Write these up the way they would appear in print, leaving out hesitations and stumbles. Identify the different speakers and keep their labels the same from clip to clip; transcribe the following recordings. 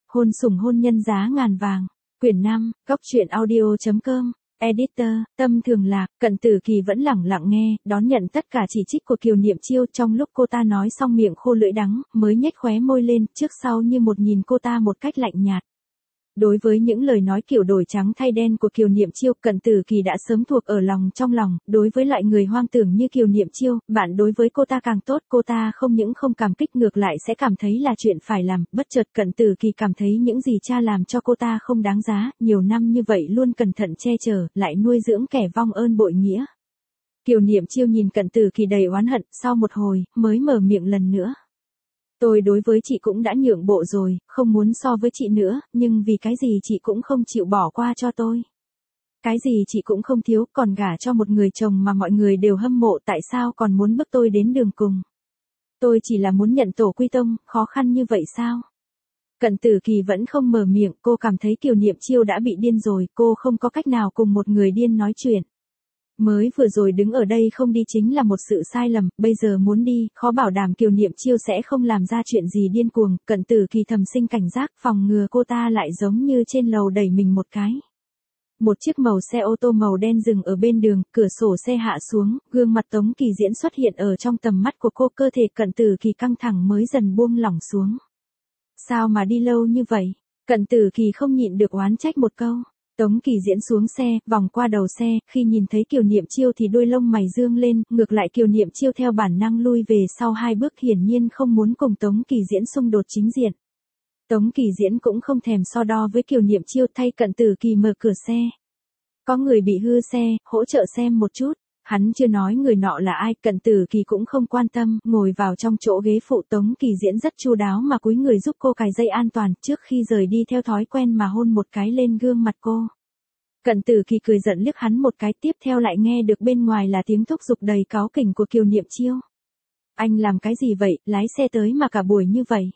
Speaker 1: Hôn sủng hôn nhân giá ngàn vàng. Quyển 5, Góc truyện audio.com. Editor, Tâm Thường Lạc. Cận Tử Kỳ vẫn lẳng lặng nghe, đón nhận tất cả chỉ trích của Kiều Niệm Chiêu. Trong lúc cô ta nói xong miệng khô lưỡi đắng, mới nhếch khóe môi lên, trước sau như một nhìn cô ta một cách lạnh nhạt. Đối với những lời nói kiểu đổi trắng thay đen của Kiều Niệm Chiêu, Cận Tử Kỳ đã sớm thuộc ở lòng trong lòng. Đối với loại người hoang tưởng như Kiều Niệm Chiêu, bạn đối với cô ta càng tốt. Cô ta không những không cảm kích, ngược lại sẽ cảm thấy là chuyện phải làm. Bất chợt Cận Tử Kỳ cảm thấy những gì cha làm cho cô ta không đáng giá. Nhiều năm như vậy luôn cẩn thận che chở, lại nuôi dưỡng kẻ vong ơn bội nghĩa. Kiều Niệm Chiêu nhìn Cận Tử Kỳ đầy oán hận, sau một hồi, mới mở miệng lần nữa. Tôi đối với chị cũng đã nhượng bộ rồi, không muốn so với chị nữa, nhưng vì cái gì chị cũng không chịu bỏ qua cho tôi. Cái gì chị cũng không thiếu, còn gả cho một người chồng mà mọi người đều hâm mộ, tại sao còn muốn bức tôi đến đường cùng. Tôi chỉ là muốn nhận tổ quy tông, khó khăn như vậy sao? Cận Tử Kỳ vẫn không mở miệng, cô cảm thấy Kiều Niệm Chiêu đã bị điên rồi, cô không có cách nào cùng một người điên nói chuyện. Mới vừa rồi đứng ở đây không đi chính là một sự sai lầm, bây giờ muốn đi, khó bảo đảm Kiều Niệm Chiêu sẽ không làm ra chuyện gì điên cuồng. Cận Tử Kỳ thầm sinh cảnh giác, phòng ngừa cô ta lại giống như trên lầu đẩy mình một cái. Một chiếc màu xe ô tô màu đen dừng ở bên đường, cửa sổ xe hạ xuống, gương mặt Tống Kỳ Diễn xuất hiện ở trong tầm mắt của cô, cơ thể Cận Tử Kỳ căng thẳng mới dần buông lỏng xuống. Sao mà đi lâu như vậy? Cận Tử Kỳ không nhịn được oán trách một câu. Tống Kỳ Diễn xuống xe, vòng qua đầu xe, khi nhìn thấy Kiều Niệm Chiêu thì đôi lông mày dương lên, ngược lại Kiều Niệm Chiêu theo bản năng lui về sau 2 bước, hiển nhiên không muốn cùng Tống Kỳ Diễn xung đột chính diện. Tống Kỳ Diễn cũng không thèm so đo với Kiều Niệm Chiêu, thay Cận Tử Kỳ mở cửa xe. Có người bị hư xe, hỗ trợ xem một chút. Hắn chưa nói người nọ là ai, Cận Tử Kỳ cũng không quan tâm, ngồi vào trong chỗ ghế phụ. Tống Kỳ Diễn rất chu đáo mà cúi người giúp cô cài dây an toàn, trước khi rời đi theo thói quen mà hôn một cái lên gương mặt cô. Cận Tử Kỳ cười giận liếc hắn một cái, tiếp theo lại nghe được bên ngoài là tiếng thúc giục đầy cáu kỉnh của Kiều Niệm Chiêu. Anh làm cái gì vậy, lái xe tới mà cả buổi như vậy.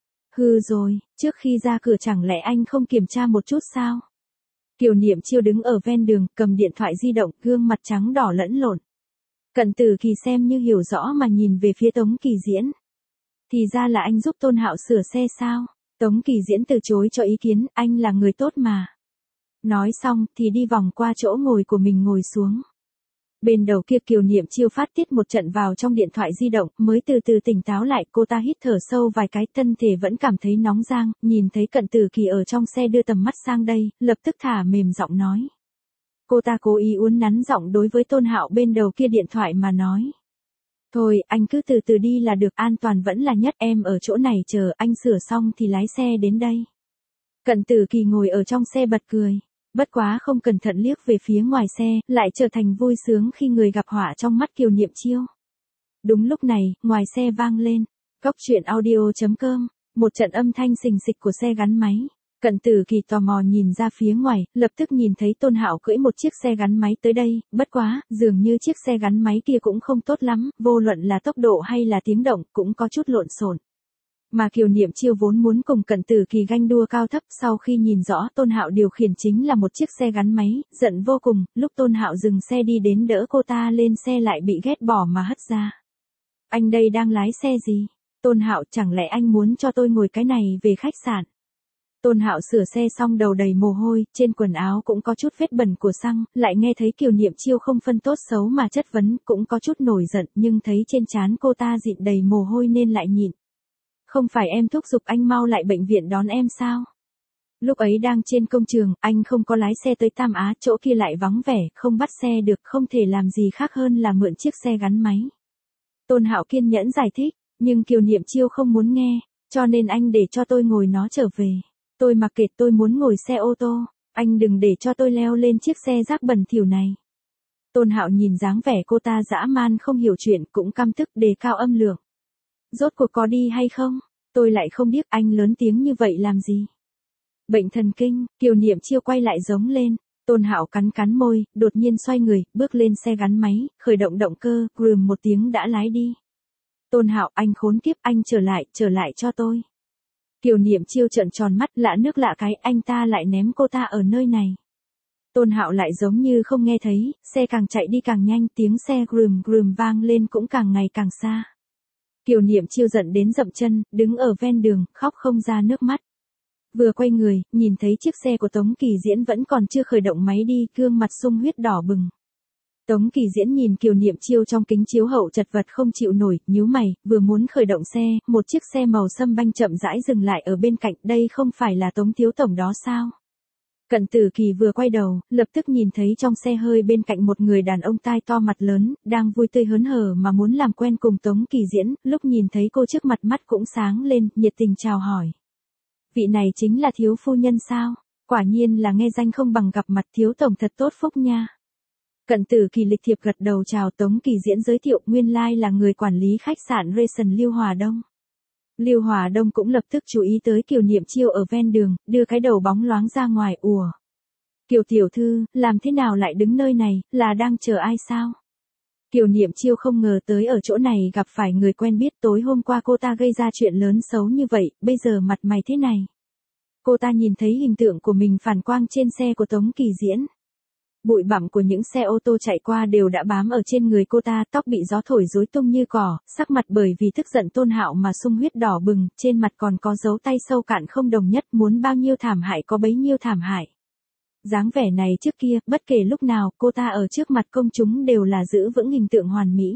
Speaker 1: Hư rồi, trước khi ra cửa chẳng lẽ anh không kiểm tra một chút sao? Kiều Niệm Chiêu đứng ở ven đường, cầm điện thoại di động, gương mặt trắng đỏ lẫn lộn. Cận Tử Kỳ xem như hiểu rõ mà nhìn về phía Tống Kỳ Diễn. Thì ra là anh giúp Tôn Hạo sửa xe sao? Tống Kỳ Diễn từ chối cho ý kiến, anh là người tốt mà. Nói xong thì đi vòng qua chỗ ngồi của mình ngồi xuống. Bên đầu kia Kiều Niệm Chiêu phát tiết một trận vào trong điện thoại di động, mới từ từ tỉnh táo lại. Cô ta hít thở sâu vài cái, thân thể vẫn cảm thấy nóng rang, nhìn thấy Cận Tử Kỳ ở trong xe đưa tầm mắt sang đây, lập tức thả mềm giọng nói. Cô ta cố ý uốn nắn giọng đối với Tôn Hạo bên đầu kia điện thoại mà nói. Thôi, anh cứ từ từ đi là được, an toàn vẫn là nhất, em ở chỗ này chờ, anh sửa xong thì lái xe đến đây. Cận Tử Kỳ ngồi ở trong xe bật cười. Bất quá không cẩn thận liếc về phía ngoài xe, lại trở thành vui sướng khi người gặp họa trong mắt Kiều Niệm Chiêu. Đúng lúc này, ngoài xe vang lên. Góc truyện audio.com. Một trận âm thanh xình xịch của xe gắn máy. Cận Tử Kỳ tò mò nhìn ra phía ngoài, lập tức nhìn thấy Tôn Hạo cưỡi một chiếc xe gắn máy tới đây. Bất quá, dường như chiếc xe gắn máy kia cũng không tốt lắm, vô luận là tốc độ hay là tiếng động, cũng có chút lộn xộn. Mà Kiều Niệm Chiêu vốn muốn cùng Cận Tử Kỳ ganh đua cao thấp, sau khi nhìn rõ Tôn Hạo điều khiển chính là một chiếc xe gắn máy, giận vô cùng. Lúc Tôn Hạo dừng xe đi đến đỡ cô ta lên xe lại bị ghét bỏ mà hất ra. Anh đây đang lái xe gì? Tôn Hạo, chẳng lẽ anh muốn cho tôi ngồi cái này về khách sạn? Tôn Hạo sửa xe xong đầu đầy mồ hôi, trên quần áo cũng có chút vết bẩn của xăng, lại nghe thấy Kiều Niệm Chiêu không phân tốt xấu mà chất vấn, cũng có chút nổi giận, nhưng thấy trên trán cô ta dịn đầy mồ hôi nên lại nhịn. Không phải em thúc giục anh mau lại bệnh viện đón em sao? Lúc ấy đang trên công trường, anh không có lái xe tới Tam Á, chỗ kia lại vắng vẻ, không bắt xe được, không thể làm gì khác hơn là mượn chiếc xe gắn máy. Tôn Hạo kiên nhẫn giải thích, nhưng Kiều Niệm Chiêu không muốn nghe, cho nên anh để cho tôi ngồi nó trở về. Tôi mặc kệ, tôi muốn ngồi xe ô tô, anh đừng để cho tôi leo lên chiếc xe rác bẩn thỉu này. Tôn Hạo nhìn dáng vẻ cô ta dã man không hiểu chuyện, cũng căm tức, đề cao âm lượng. Rốt cuộc có đi hay không? Tôi lại không biết, anh lớn tiếng như vậy làm gì? Bệnh thần kinh. Kiều Niệm Chiêu quay lại giống lên. Tôn Hạo cắn cắn môi, đột nhiên xoay người, bước lên xe gắn máy, khởi động động cơ, rườm một tiếng đã lái đi. Tôn Hạo, anh khốn kiếp, anh trở lại cho tôi. Kiều Niệm Chiêu trợn tròn mắt, lạ nước lạ cái, anh ta lại ném cô ta ở nơi này. Tôn Hạo lại giống như không nghe thấy, xe càng chạy đi càng nhanh, tiếng xe rườm vang lên cũng càng ngày càng xa. Kiều Niệm Chiêu giận đến dậm chân, đứng ở ven đường, khóc không ra nước mắt. Vừa quay người, nhìn thấy chiếc xe của Tống Kỳ Diễn vẫn còn chưa khởi động máy đi, gương mặt sung huyết đỏ bừng. Tống Kỳ Diễn nhìn Kiều Niệm Chiêu trong kính chiếu hậu chật vật không chịu nổi, nhíu mày, vừa muốn khởi động xe, một chiếc xe màu sâm banh chậm rãi dừng lại ở bên cạnh, đây không phải là Tống thiếu tổng đó sao? Cận Tử Kỳ vừa quay đầu, lập tức nhìn thấy trong xe hơi bên cạnh một người đàn ông tai to mặt lớn, đang vui tươi hớn hở mà muốn làm quen cùng Tống Kỳ Diễn, lúc nhìn thấy cô trước mặt mắt cũng sáng lên, nhiệt tình chào hỏi. Vị này chính là thiếu phu nhân sao? Quả nhiên là nghe danh không bằng gặp mặt, thiếu tổng thật tốt phúc nha. Cận Tử Kỳ lịch thiệp gật đầu chào. Tống Kỳ Diễn giới thiệu nguyên lai là người quản lý khách sạn Rayson Lưu Hòa Đông. Lưu Hòa Đông cũng lập tức chú ý tới Kiều Niệm Chiêu ở ven đường, đưa cái đầu bóng loáng ra ngoài, ùa. Kiều tiểu thư, làm thế nào lại đứng nơi này, là đang chờ ai sao? Kiều Niệm Chiêu không ngờ tới ở chỗ này gặp phải người quen biết, tối hôm qua cô ta gây ra chuyện lớn xấu như vậy, bây giờ mặt mày thế này. Cô ta nhìn thấy hình tượng của mình phản quang trên xe của Tống Kỳ Diễn. Bụi bặm của những xe ô tô chạy qua đều đã bám ở trên người cô ta, tóc bị gió thổi rối tung như cỏ, sắc mặt bởi vì tức giận Tôn Hạo mà sung huyết đỏ bừng, trên mặt còn có dấu tay sâu cạn không đồng nhất, muốn bao nhiêu thảm hại có bấy nhiêu thảm hại. Dáng vẻ này trước kia, bất kể lúc nào, cô ta ở trước mặt công chúng đều là giữ vững hình tượng hoàn mỹ.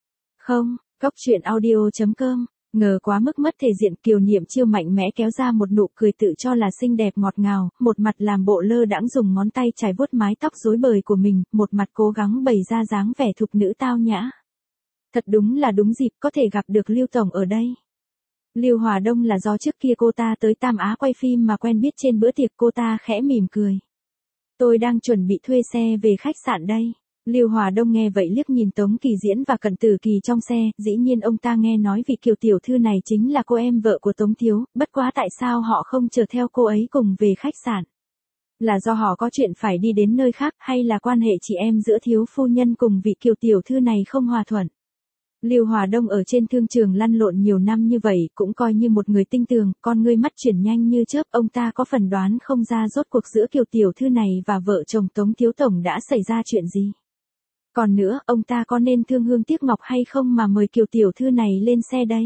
Speaker 1: Không, coctruyện.audio.com, ngờ quá mức mất thể diện, Kiều Niệm Chiêu mạnh mẽ kéo ra một nụ cười tự cho là xinh đẹp ngọt ngào, một mặt làm bộ lơ đãng dùng ngón tay chải vuốt mái tóc rối bời của mình, một mặt cố gắng bày ra dáng vẻ thục nữ tao nhã. Thật đúng là đúng dịp có thể gặp được Lưu tổng ở đây. Lưu Hòa Đông là do trước kia cô ta tới Tam Á quay phim mà quen biết trên bữa tiệc, cô ta khẽ mỉm cười. Tôi đang chuẩn bị thuê xe về khách sạn đây. Lưu Hòa Đông nghe vậy liếc nhìn Tống Kỳ Diễn và Cận Tử Kỳ trong xe, dĩ nhiên ông ta nghe nói vị Kiều tiểu thư này chính là cô em vợ của Tống thiếu, bất quá tại sao họ không chở theo cô ấy cùng về khách sạn? Là do họ có chuyện phải đi đến nơi khác, hay là quan hệ chị em giữa thiếu phu nhân cùng vị Kiều tiểu thư này không hòa thuận? Lưu Hòa Đông ở trên thương trường lăn lộn nhiều năm như vậy, cũng coi như một người tinh tường, con ngươi mắt chuyển nhanh như chớp, ông ta có phần đoán không ra rốt cuộc giữa Kiều tiểu thư này và vợ chồng Tống thiếu tổng đã xảy ra chuyện gì. Còn nữa, ông ta có nên thương hương tiếc ngọc hay không mà mời Kiều tiểu thư này lên xe đây?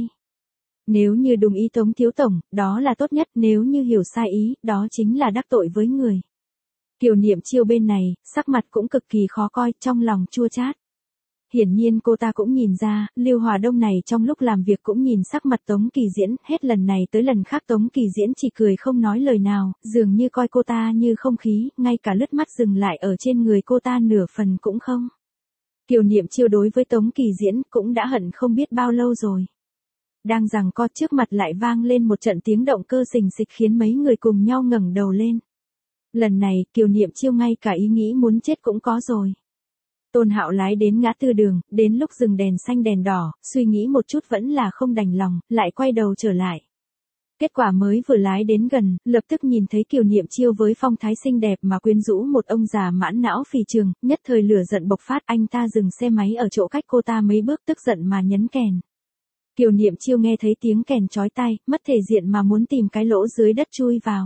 Speaker 1: Nếu như đúng ý Tống thiếu tổng, đó là tốt nhất, nếu như hiểu sai ý, đó chính là đắc tội với người. Kiều Niệm Chiêu bên này, sắc mặt cũng cực kỳ khó coi, trong lòng chua chát. Hiển nhiên cô ta cũng nhìn ra, Lưu Hòa Đông này trong lúc làm việc cũng nhìn sắc mặt Tống Kỳ Diễn, hết lần này tới lần khác Tống Kỳ Diễn chỉ cười không nói lời nào, dường như coi cô ta như không khí, ngay cả lướt mắt dừng lại ở trên người cô ta nửa phần cũng không. Kiều Niệm Chiêu đối với Tống Kỳ Diễn cũng đã hận không biết bao lâu rồi. Đang giằng co trước mặt lại vang lên một trận tiếng động cơ xình xịch khiến mấy người cùng nhau ngẩng đầu lên. Lần này, Kiều Niệm Chiêu ngay cả ý nghĩ muốn chết cũng có rồi. Tôn Hạo lái đến ngã tư đường, đến lúc dừng đèn xanh đèn đỏ, suy nghĩ một chút vẫn là không đành lòng, lại quay đầu trở lại. Kết quả mới vừa lái đến gần, lập tức nhìn thấy Kiều Niệm Chiêu với phong thái xinh đẹp mà quyến rũ một ông già mãn não phì trường, nhất thời lửa giận bộc phát, anh ta dừng xe máy ở chỗ cách cô ta mấy bước, tức giận mà nhấn kèn. Kiều Niệm Chiêu nghe thấy tiếng kèn chói tai, mất thể diện mà muốn tìm cái lỗ dưới đất chui vào.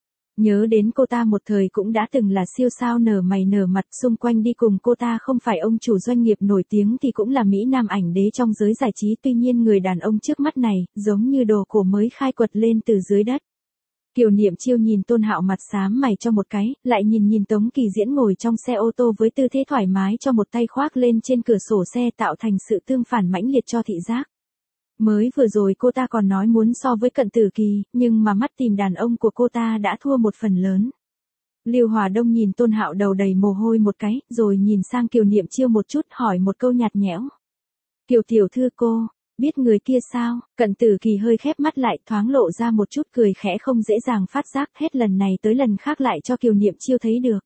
Speaker 1: Nhớ đến cô ta một thời cũng đã từng là siêu sao nở mày nở mặt, xung quanh đi cùng cô ta không phải ông chủ doanh nghiệp nổi tiếng thì cũng là Mỹ Nam ảnh đế trong giới giải trí, tuy nhiên người đàn ông trước mắt này, giống như đồ cổ mới khai quật lên từ dưới đất. Kiều Niệm Chiêu nhìn Tôn Hạo mặt xám mày cho một cái, lại nhìn Tống Kỳ Diễn ngồi trong xe ô tô với tư thế thoải mái cho một tay khoác lên trên cửa sổ xe tạo thành sự tương phản mãnh liệt cho thị giác. Mới vừa rồi cô ta còn nói muốn so với Cận Tử Kỳ, nhưng mà mắt tìm đàn ông của cô ta đã thua một phần lớn. Lưu Hòa Đông nhìn Tôn Hạo đầu đầy mồ hôi một cái, rồi nhìn sang Kiều Niệm Chiêu một chút, hỏi một câu nhạt nhẽo. Kiều tiểu thư cô, biết người kia sao? Cận Tử Kỳ hơi khép mắt lại, thoáng lộ ra một chút cười khẽ không dễ dàng phát giác, hết lần này tới lần khác lại cho Kiều Niệm Chiêu thấy được.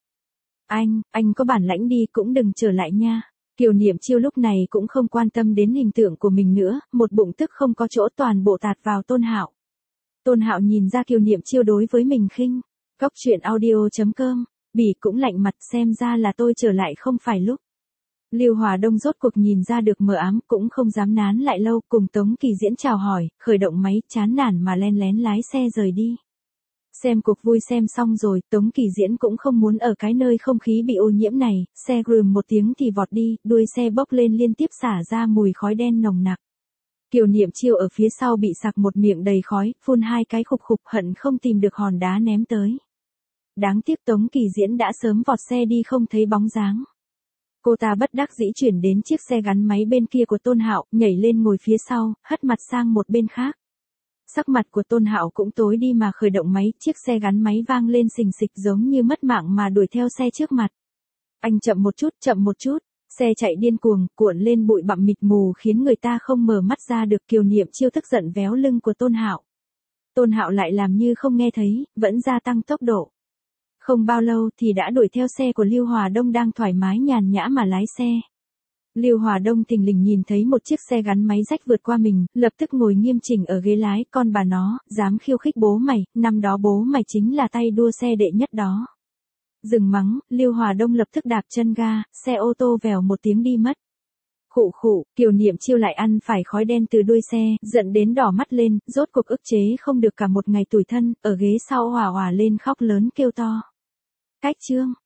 Speaker 1: Anh có bản lãnh đi cũng đừng trở lại nha. Kiều Niệm Chiêu lúc này cũng không quan tâm đến hình tượng của mình nữa, một bụng tức không có chỗ toàn bộ tạt vào Tôn Hạo. Tôn Hạo nhìn ra Kiều Niệm Chiêu đối với mình khinh. Coctruyện.audio.com, Bỉ cũng lạnh mặt, xem ra là tôi trở lại không phải lúc. Lưu Hòa Đông rốt cuộc nhìn ra được mờ ám, cũng không dám nán lại lâu, cùng Tống Kỳ Diễn chào hỏi, khởi động máy, chán nản mà len lén lái xe rời đi. Xem cuộc vui xem xong rồi, Tống Kỳ Diễn cũng không muốn ở cái nơi không khí bị ô nhiễm này, xe rườm một tiếng thì vọt đi, đuôi xe bốc lên liên tiếp xả ra mùi khói đen nồng nặc. Kiều Niệm Chiêu ở phía sau bị sặc một miệng đầy khói, phun 2 cái khục khục hận không tìm được hòn đá ném tới. Đáng tiếc Tống Kỳ Diễn đã sớm vọt xe đi không thấy bóng dáng. Cô ta bất đắc dĩ chuyển đến chiếc xe gắn máy bên kia của Tôn Hạo, nhảy lên ngồi phía sau, hất mặt sang một bên khác. Sắc mặt của Tôn Hạo cũng tối đi mà khởi động máy, chiếc xe gắn máy vang lên xình xịch giống như mất mạng mà đuổi theo xe trước mặt. Anh chậm một chút, xe chạy điên cuồng, cuộn lên bụi bặm mịt mù khiến người ta không mở mắt ra được. Kiều Niệm Chiêu tức giận véo lưng của Tôn Hạo. Tôn Hạo lại làm như không nghe thấy, vẫn gia tăng tốc độ. Không bao lâu thì đã đuổi theo xe của Lưu Hòa Đông đang thoải mái nhàn nhã mà lái xe. Lưu Hòa Đông thình lình nhìn thấy một chiếc xe gắn máy rách vượt qua mình, lập tức ngồi nghiêm chỉnh ở ghế lái. Con bà nó, dám khiêu khích bố mày, năm đó bố mày chính là tay đua xe đệ nhất đó. Dừng mắng, Lưu Hòa Đông lập tức đạp chân ga, xe ô tô vèo một tiếng đi mất. Khụ khụ, Kiều Niệm Chiêu lại ăn phải khói đen từ đuôi xe, giận đến đỏ mắt lên, rốt cuộc ức chế không được cả một ngày tủi thân, ở ghế sau òa òa lên khóc lớn kêu to. Cách chương